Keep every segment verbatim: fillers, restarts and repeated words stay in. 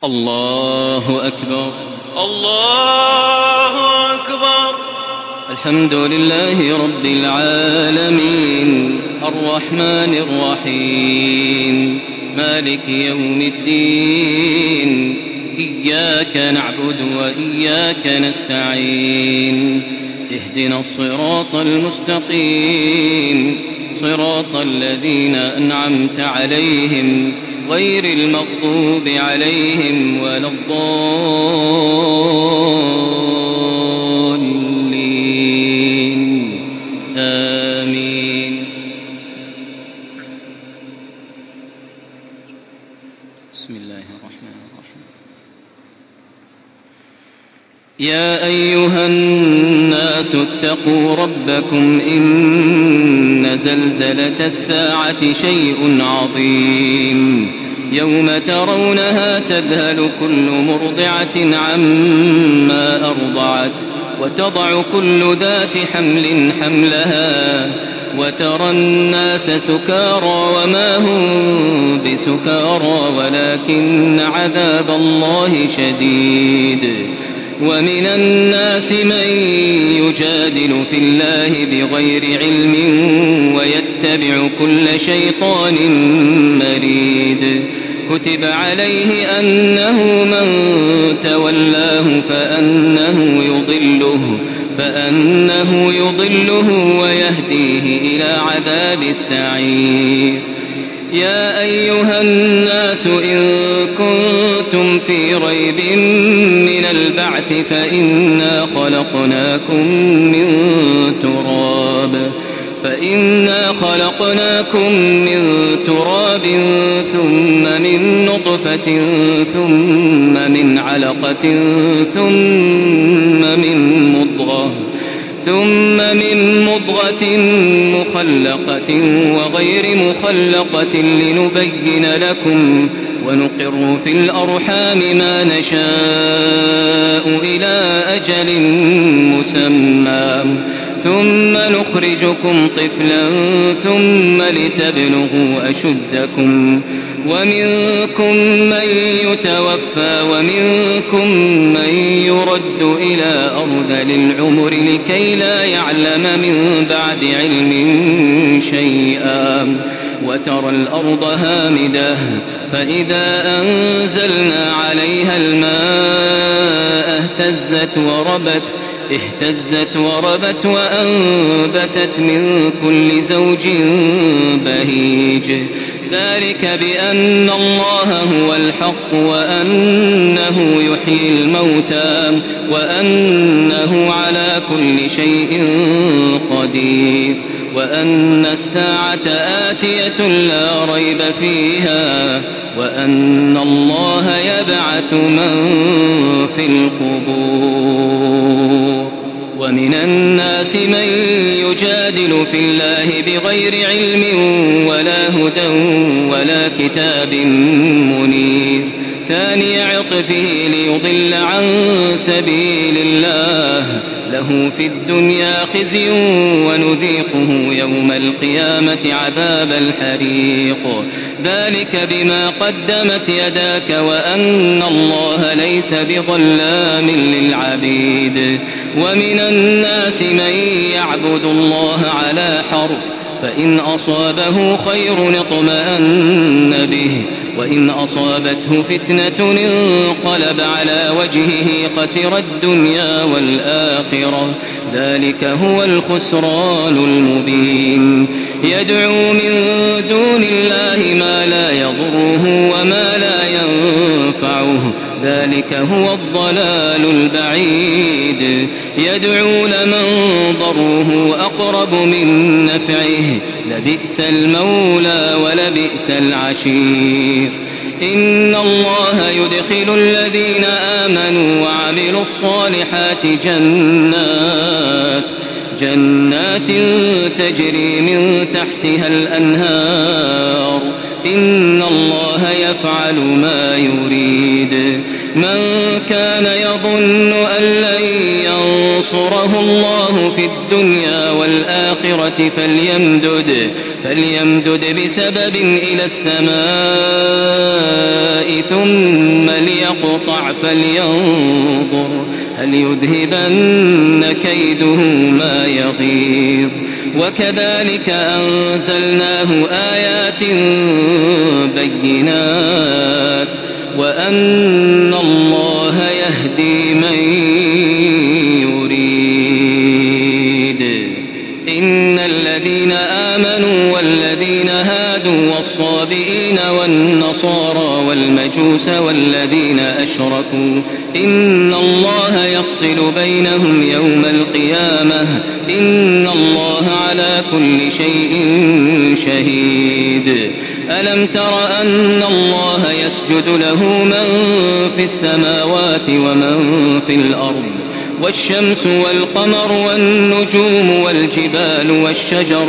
الله أكبر الله أكبر. الحمد لله رب العالمين الرحمن الرحيم مالك يوم الدين إياك نعبد وإياك نستعين اهدنا الصراط المستقيم صراط الذين أنعمت عليهم غير المغضوب عليهم ولا الضالين آمين. بسم الله الرحمن الرحيم. يا أيها الناس اتقوا ربكم إن زلزلة الساعة شيء عظيم يوم ترونها تذهل كل مرضعة عما أرضعت وتضع كل ذات حمل حملها وترى الناس سكارى وما هم بسكارى ولكن عذاب الله شديد. ومن الناس من يجادل في الله بغير علم ويتبع كل شيطان مريد. كتب عليه أنه من تولاه فأنه يضله فأنه يضله ويهديه إلى عذاب السعير. يا أيها الناس إن كنتم في ريب من البعث فإنا خلقناكم من تراب فإنا خلقناكم من تراب ثم من نطفة ثم من علقة ثم من مضغة ثم من مضغة مخلقة وغير مخلقة لنبين لكم ونقر في الأرحام ما نشاء إلى أجل مسمى ثم نخرجكم طفلا ثم لتبلغوا أشدكم ومنكم من يتوفى ومنكم من يرد إلى أرذل العمر لكي لا يعلم من بعد علم شيئا. وترى الأرض هامدة فإذا أنزلنا عليها الماء اهتزت وربت اهتزت وربت وأنبتت من كل زوج بهيج. ذلك بأن الله هو الحق وأنه يحيي الموتى وأنه على كل شيء قدير وأن الساعة آتية لا ريب فيها وأن الله يبعث من في القبور. ومن الناس من يجادل في الله بغير علم ولا هدى ولا كتاب منير ثاني عطفه ليضل عن سبيل الله له في الدنيا خزي ونذيقه يوم القيامة عذاب الحريق. ذلك بما قدمت يداك وأن الله ليس بظلام للعبيد. ومن الناس من يعبد الله على حرف فإن أصابه خير اطمأن به وإن أصابته فتنة انقلب على وجهه خسر الدنيا والآخرة. ذلك هو الخسران المبين. يدعو من دون الله ما لا يضره وما لا ينفعه ذلك هو الضلال البعيد. يدعو لمن ضره أقرب من نفعه لبئس المولى ولبئس العشير. إن الله يدخل الذين آمنوا وعملوا الصالحات جنات جنات تجري من تحتها الأنهار إن الله يفعل ما يريد. من كان يظن أن لن ينصره الله في الدنيا والآخرة فليمدد فليمدد بسبب إلى السماء ثم ليقطع يقطع فلينظر هل يذهبن كيده ما يغيظ وكذلك أنزلناه آيات بينات وأن الله يهدي من يريد. إن الذين آمنوا والذين هادوا والصابئين والنصارى والمجوس والذين أشركوا إن الله يفصل بينهم يوم القيامة إن الله على كل شيء شهيد. ألم تر أن الله يسجد له من في السماوات ومن في الأرض والشمس والقمر والنجوم والجبال والشجر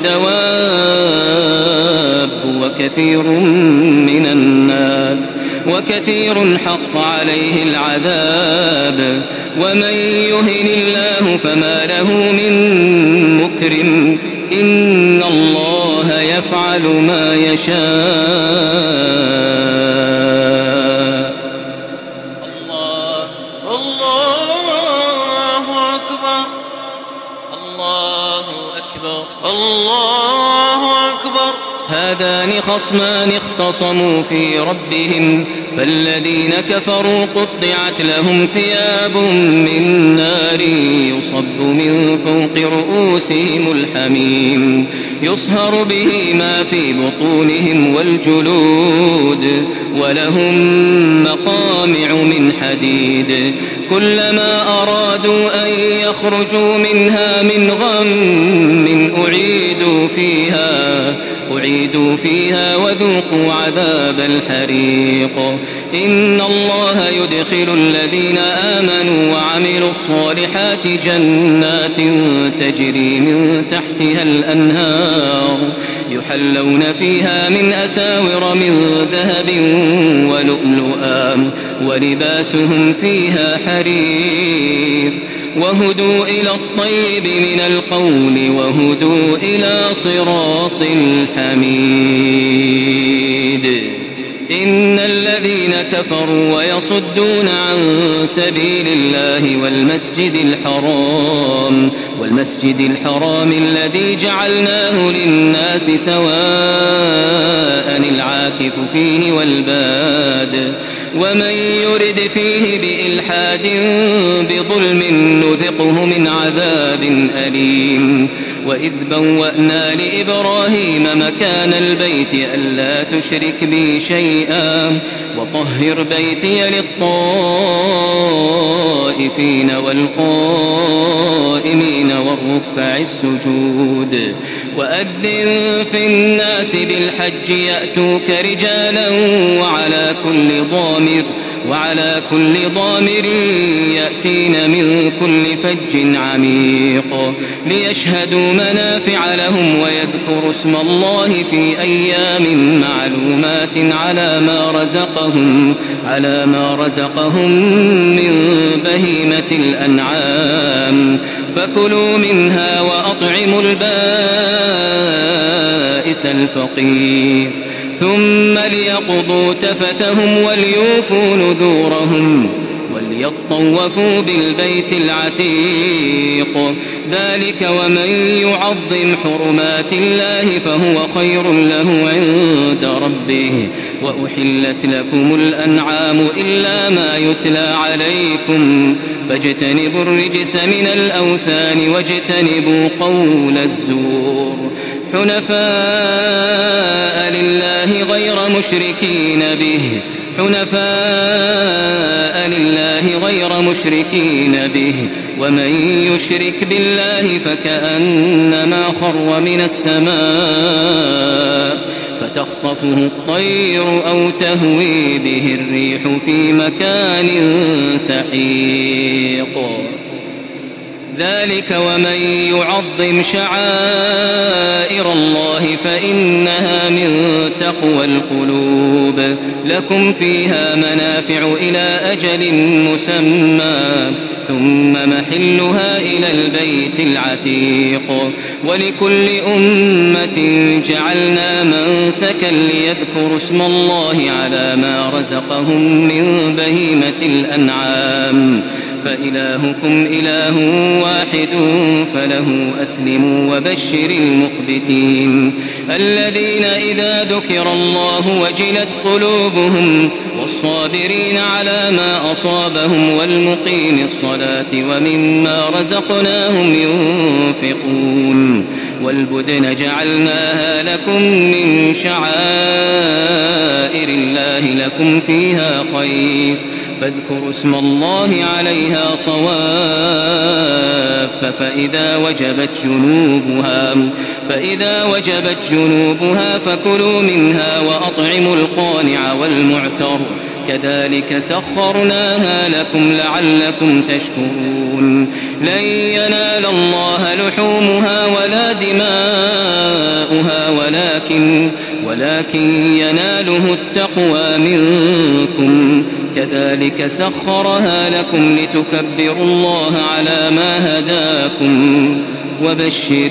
والدواب وكثير من الناس وكثير حق عليه العذاب ومن يهن الله فما له من مكرم إن الله يفعل ما يشاء. الله الله أكبر الله أكبر الله أكبر. هذان خصمان اختصموا في ربهم فالذين كفروا قطعت لهم ثياب من نار يصب من فوق رؤوسهم الحميم يصهر به ما في بطونهم والجلود ولهم مقامع من حديد كلما أرادوا أن يخرجوا منها من غم أعيدوا فيها أعيدوا فيها وذوقوا عذاب الحريق. إن الله يدخل الذين آمنوا وعملوا الصالحات جنات تجري من تحتها الأنهار يحلون فيها من أساور من ذهب ولؤلؤا ولباسهم فيها حرير وهدوا إلى الطيب من القول وهدوا إلى صراط الحميد. إن الذين كفروا ويصدون عن سبيل الله والمسجد الحرام والمسجد الحرام الذي جعلناه للناس سواء العاكف فيه والباد ومن يرد فيه بإلحاد بظلم نذقه من عذاب أليم. وإذ بوأنا لإبراهيم مكان البيت ألا تشرك بي شيئا وطهر بيتي للطائفين والقائمين والركع السجود وأذن في الناس بالحج يأتوك رجالا وعلى كل ضامر وعلى كل ضامر يأتين من كل فج عميق ليشهدوا منافع لهم ويذكروا اسم الله في أيام معلومات على ما رزقهم على ما رزقهم من بهيمة الأنعام فكلوا منها وأطعموا البائس الفقير ثم ليقضوا تفتهم وليوفوا نذورهم وليطوفوا بالبيت العتيق ذلك ومن يعظم حرمات الله فهو خير له عند ربه وأحلت لكم الأنعام إلا ما يتلى عليكم فاجتنبوا الرجس من الأوثان واجتنبوا قول الزور حنفاء لله غير مشركين به حنفاء لله غير مشركين به ومن يشرك بالله فكأنما خر من السماء فتخطفه الطير أو تهوي به الريح في مكان سحيق ذلك ومن يعظم شعائر الله فإنها من تقوى القلوب لكم فيها منافع إلى أجل مسمى ثم محلها إلى البيت العتيق ولكل أمة جعلنا منسكا ليذكروا اسم الله على ما رزقهم من بهيمة الأنعام فإلهكم إله واحد فله أسلموا وبشر المخبتين الذين إذا ذكر الله وجلت قلوبهم والصابرين على ما أصابهم والمقيم الصلاة وممما رزقناهم ينفقون والبدن جعلناها لكم من شعائر الله لكم فيها خير فاذكروا اسم الله عليها صواف فإذا وجبت جنوبها فإذا وجبت جنوبها فكلوا منها وأطعموا القانع والمعتر كذلك سخرناها لكم لعلكم تشكرون لن ينال الله لحومها ولا دماؤها ولكن ولكن يناله التقوى منكم كذلك سخرها لكم لتكبروا الله على ما هداكم وبشر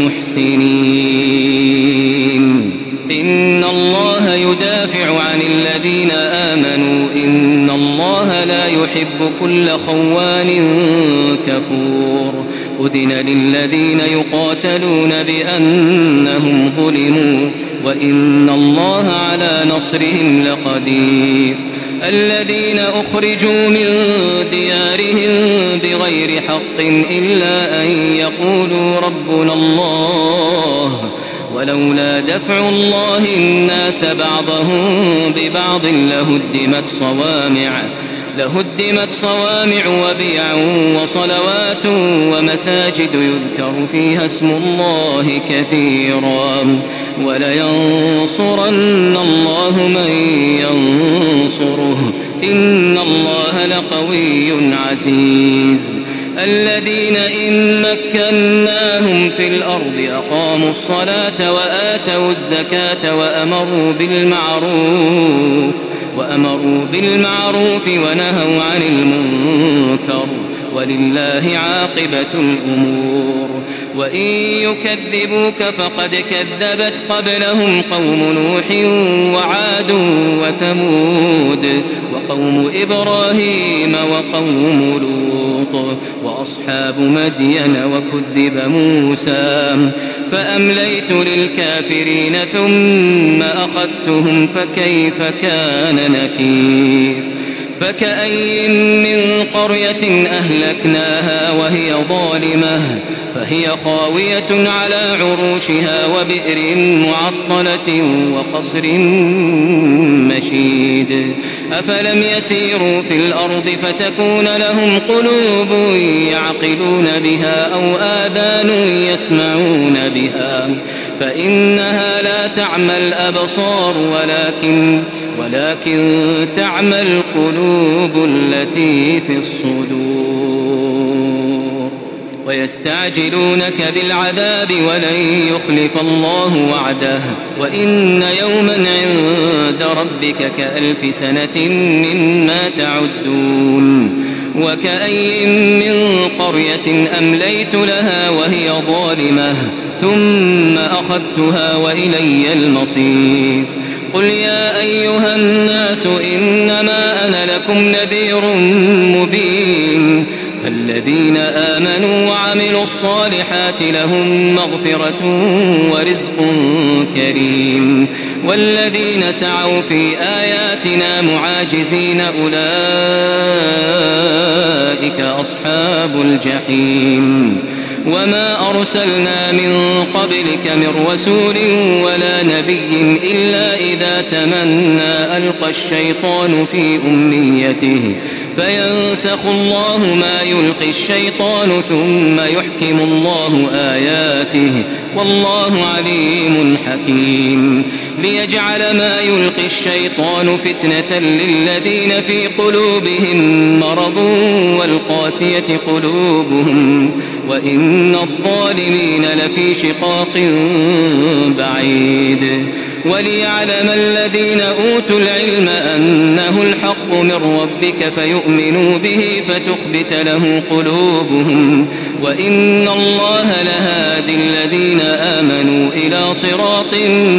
المحسنين إن الله يدافع عن الذين آمنوا إن الله لا يحب كل خوان كفور أذن للذين يقاتلون بأنهم ظلموا وإن الله على نصرهم لقدير الذين أخرجوا من ديارهم بغير حق إلا أن يقولوا ربنا الله ولولا دفع الله الناس بعضهم ببعض لهدمت صوامع لهدمت صوامع وبيع وصلوات ومساجد يذكر فيها اسم الله كثيرا ولينصرن الله من ينصره إن الله لقوي عزيز الذين إن مكناهم في الأرض أقاموا الصلاة وآتوا الزكاة وأمروا بالمعروف وأمروا بالمعروف ونهوا عن المنكر ولله عاقبة الأمور وإن يكذبوك فقد كذبت قبلهم قوم نوح وعاد وثمود وقوم إبراهيم وقوم لوط وأصحاب مدين وكذب موسى فأمليت للكافرين ثم أخذتهم فكيف كان نكير فكأي من قرية أهلكناها وهي ظالمة فهي خاوية على عروشها وبئر معطلة وقصر مشيد أفلم يسيروا في الأرض فتكون لهم قلوب يعقلون بها أو آذان يسمعون بها فإنها لا تعمى الأبصار ولكن ولكن تعمى القلوب التي في الصدور ويستعجلونك بالعذاب ولن يخلف الله وعده وإن يوما عند ربك كألف سنة مما تعدون وكأي من قرية أمليت لها وهي ظالمة ثم أخذتها وإلي المصير قل يا أيها الناس إنما أنا لكم نذير مبين فالذين آمنوا وعملوا الصالحات لهم مغفرة ورزق كريم والذين سعوا في آياتنا معاجزين أولئك أصحاب الجحيم وما أرسلنا من قبلك من رسول ولا نبي إلا إذا تمنى ألقى الشيطان في أمنيته فينسخ الله ما يلقي الشيطان ثم يحكم الله آياته والله عليم حكيم ليجعل ما يلقي الشيطان فتنة للذين في قلوبهم مرض والقاسية قلوبهم وإن الظالمين لفي شقاق بعيد وليعلم الذين أوتوا العلم أنه الحق من ربك فيؤمنوا به فتخبت له قلوبهم وإن الله لهادي الذين آمنوا إلى صراط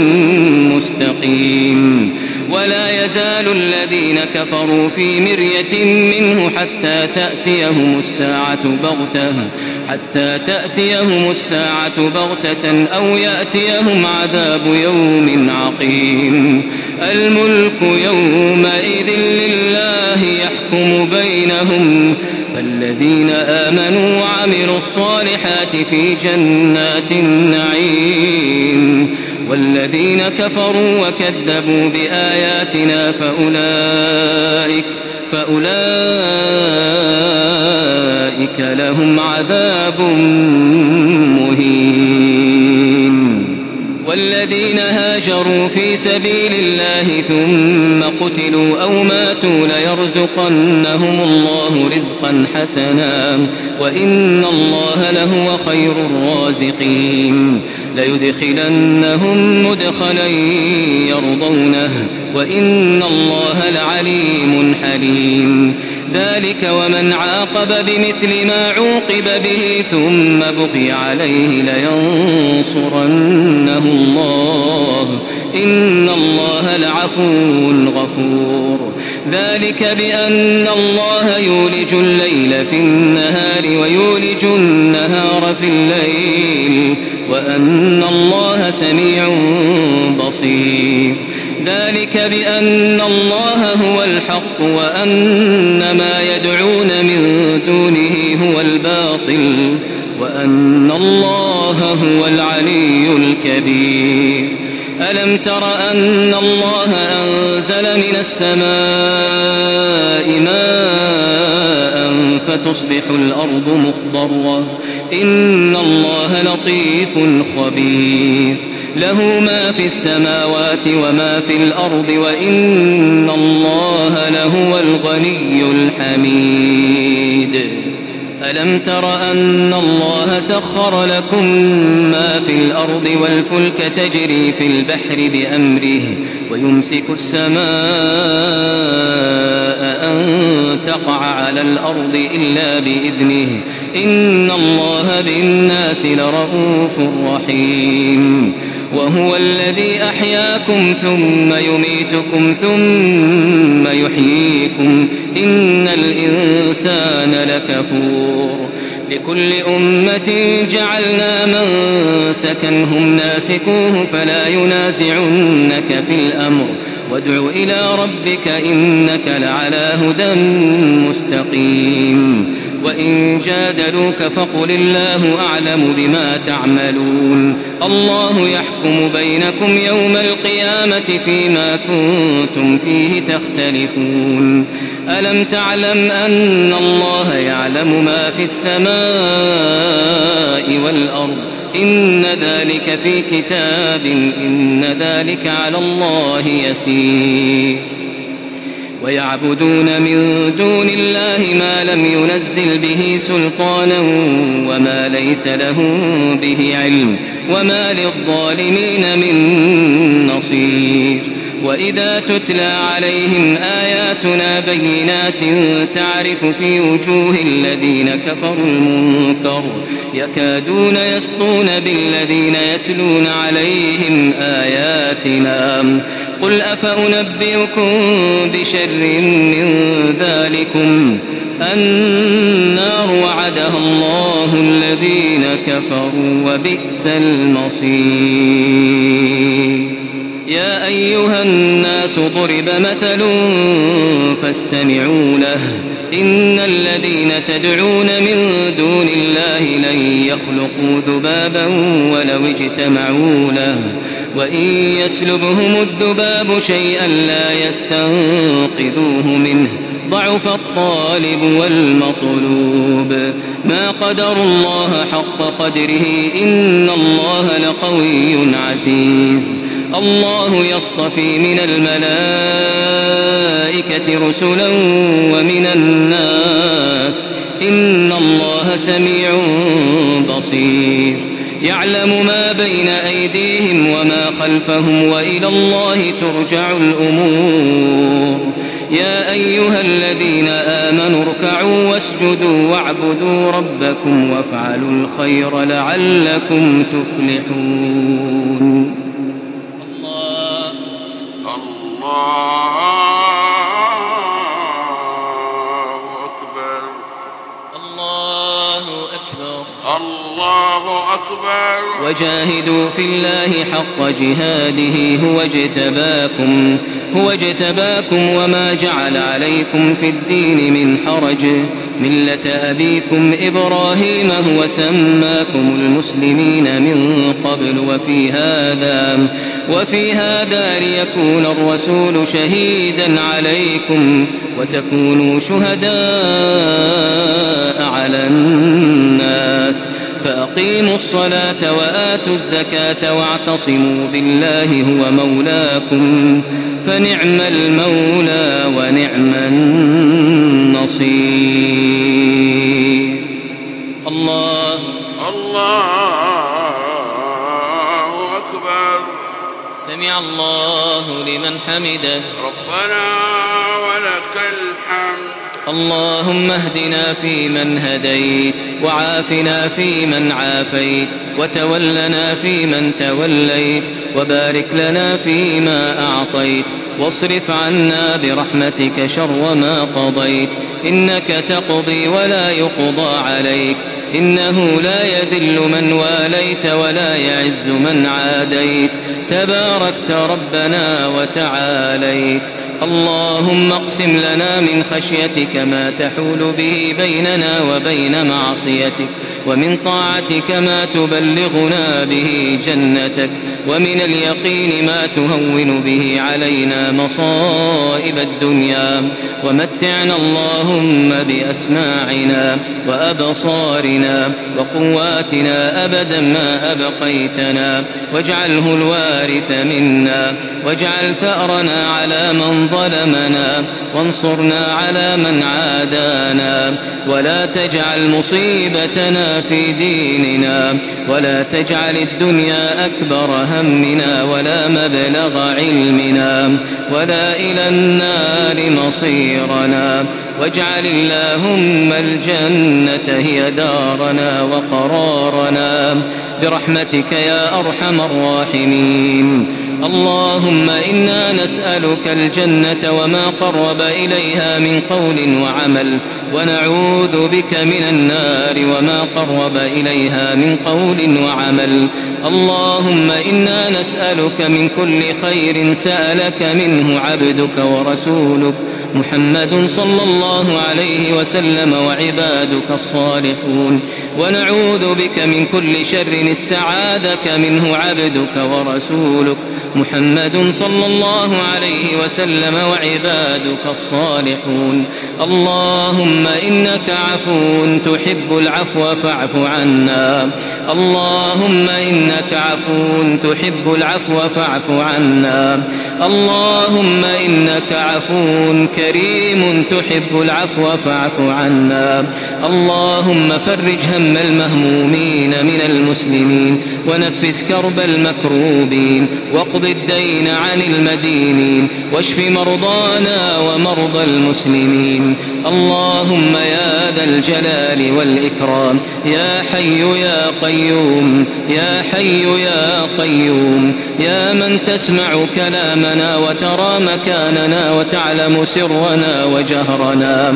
مستقيم ولا يزال الذين كفروا في مرية منه حتى تأتيهم الساعة بغتة حتى تأتيهم الساعة بغتة أو يأتيهم عذاب يوم عقيم الملك يومئذ لله يحكم بينهم فالذين آمنوا وعملوا الصالحات في جنات النعيم والذين كفروا وكذبوا بآياتنا فأولئك فأولئك لهم عذاب مهين والذين هاجروا في سبيل الله ثم قتلوا أو ماتوا ليرزقنهم الله رزقا حسنا وإن الله لهو خير الرازقين ليدخلنهم مدخلا يرضونه وإن الله لعليم حليم ذلك ومن عاقب بمثل ما عوقب به ثم بغي عليه لينصرنه الله إن الله لعفو غفور ذلك بأن الله يولج الليل في النهار ويولج النهار في الليل وأن الله سميع بصير ذلك بأن الله هو الحق وأن ما يدعون من دونه هو الباطل وأن الله هو العلي الكبير ألم تر أن الله أنزل من السماء ماء فتصبح الأرض مخضرة إن الله لطيف خبير له ما في السماوات وما في الأرض وإن الله لهو الغني الحميد ألم تر أن الله سخر لكم ما في الأرض والفلك تجري في البحر بأمره ويمسك السماء أن تقع على الأرض إلا بإذنه إن الله بالناس لرؤوف رحيم وهو الذي أحياكم ثم يميتكم ثم يحييكم إن الإنسان لكفور لكل أمة جعلنا منسكا هم ناسكوه فلا ينازعنك في الأمر وادع إلى ربك إنك لعلى هدى مستقيم وإن جادلوك فقل الله أعلم بما تعملون الله يحكم بينكم يوم القيامة فيما كنتم فيه تختلفون ألم تعلم أن الله يعلم ما في السماء والأرض إن ذلك في كتاب إن ذلك على الله يسير ويعبدون من دون الله ما لم ينزل به سلطانا وما ليس لهم به علم وما للظالمين من نصير وإذا تتلى عليهم آياتنا بينات تعرف في وجوه الذين كفروا المنكر يكادون يسطون بالذين يتلون عليهم آياتنا قل أفأنبئكم بشر من ذلكم النار وعدها الله الذين كفروا وبئس المصير يا أيها الناس ضرب مثل فاستمعوا له إن الذين تدعون من دون الله لن يخلقوا ذبابا ولو اجتمعوا له وإن يسلبهم الذباب شيئا لا يستنقذوه منه ضعف الطالب والمطلوب ما قدر الله حق قدره إن الله لقوي عزيز الله يصطفي من الملائكة رسلا ومن الناس إن الله سميع بصير يعلم ما بين أيديهم وما خلفهم وإلى الله ترجع الأمور يا أيها الذين آمنوا اركعوا واسجدوا واعبدوا ربكم وافعلوا الخير لعلكم تفلحون الله الله أكبر الله أكبر الله أكبر وجاهدوا في الله حق جهاده هو اجتباكم هو اجتباكم وما جعل عليكم في الدين من حرج ملة أبيكم إبراهيم هو سماكم المسلمين من قبل وفي هذا وفي هذا ليكون الرسول شهيدا عليكم وتكونوا شهداء على الناس فأقيموا الصلاة وآتوا الزكاة واعتصموا بالله هو مولاكم فنعم المولى ونعم النصير الله الله أكبر سمع الله لمن حمده ربنا ولك الحمد اللهم اهدنا فيمن هديت وعافنا فيمن عافيت وتولنا فيمن توليت وبارك لنا فيما أعطيت واصرف عنا برحمتك شر ما قضيت إنك تقضي ولا يقضى عليك إنه لا يذل من واليت ولا يعز من عاديت تباركت ربنا وتعاليت اللهم اقسم لنا من خشيتك ما تحول به بيننا وبين معصيتك ومن طاعتك ما تبلغنا به جنتك ومن اليقين ما تهون به علينا مصائب الدنيا ومتعنا اللهم بأسماعنا وأبصارنا وقواتنا أبدا ما أبقيتنا واجعله الوارث منا واجعل ثأرنا على من ظلمنا وانصرنا على من عادانا ولا تجعل مصيبتنا في ديننا ولا تجعل الدنيا أكبر همنا ولا مبلغ علمنا ولا إلى النار مصيرنا واجعل اللهم الجنة هي دارنا وقرارنا برحمتك يا أرحم الراحمين اللهم إنا نسألك الجنة وما قرب إليها من قول وعمل ونعوذ بك من النار وما قرب إليها من قول وعمل اللهم إنا نسألك من كل خير سألك منه عبدك ورسولك محمد صلى الله عليه وسلم وعبادك الصالحون ونعوذ بك من كل شر استعاذك منه عبدك ورسولك محمد صلى الله عليه وسلم وعبادك الصالحون اللهم إنك عفو تحب العفو فاعف عنا اللهم إنك عفو تحب العفو فاعف عنا اللهم إنك عفو كريم تحب العفو فاعف عنا اللهم فرج هم المهمومين من المسلمين ونفس كرب المكروبين واقض الدين عن المدينين واشف مرضانا ومرضى المسلمين اللهم يا ذا الجلال والإكرام يا حي يا قيوم يا حي يا قيوم يا من تسمع كلامنا وترى مكاننا وتعلم سرنا وجهرنا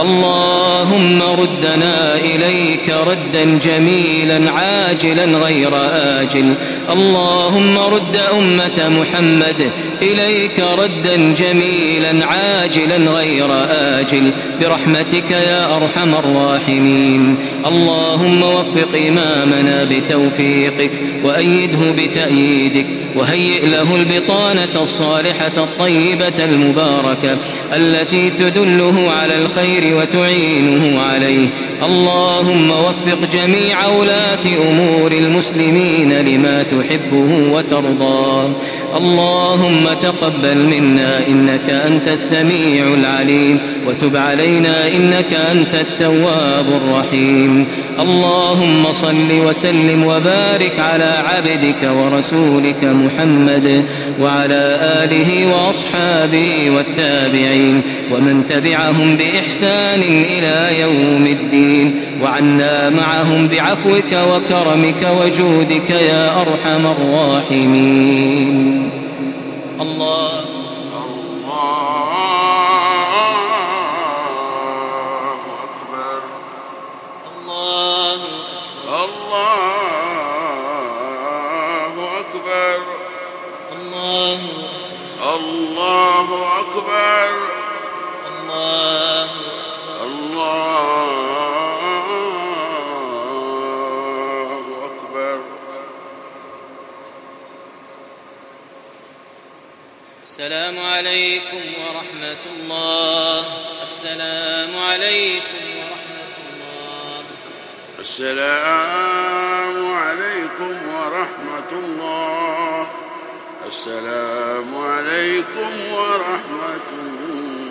اللهم ردنا إليك ردا جميلا عاجلا غير آجل اللهم رد أمة محمد إليك ردا جميلا عاجلا غير آجل برحمتك يا أرحم الراحمين اللهم وفق إمامنا بتوفيقك وأيده بتأييدك وهيئ له البطانة الصالحة الطيبة المباركة التي تدله على الخير وتعينه عليه اللهم وفق جميع ولاة أمور المسلمين لما تحبه وترضاه اللهم تقبل منا إنك أنت السميع العليم وتب علينا إنك أنت التواب الرحيم. اللهم صل وسلم وبارك على عبدك ورسولك محمد وعلى آله وأصحابه والتابعين ومن تبعهم بإحسان إلى يوم الدين، وعنا معهم بعفوك وكرمك وجودك يا أرحم الراحمين. الله الله أكبر. الله الله أكبر. السلام عليكم ورحمة الله. السلام عليكم ورحمة الله. السلام عليكم ورحمة الله. السلام عليكم ورحمة الله.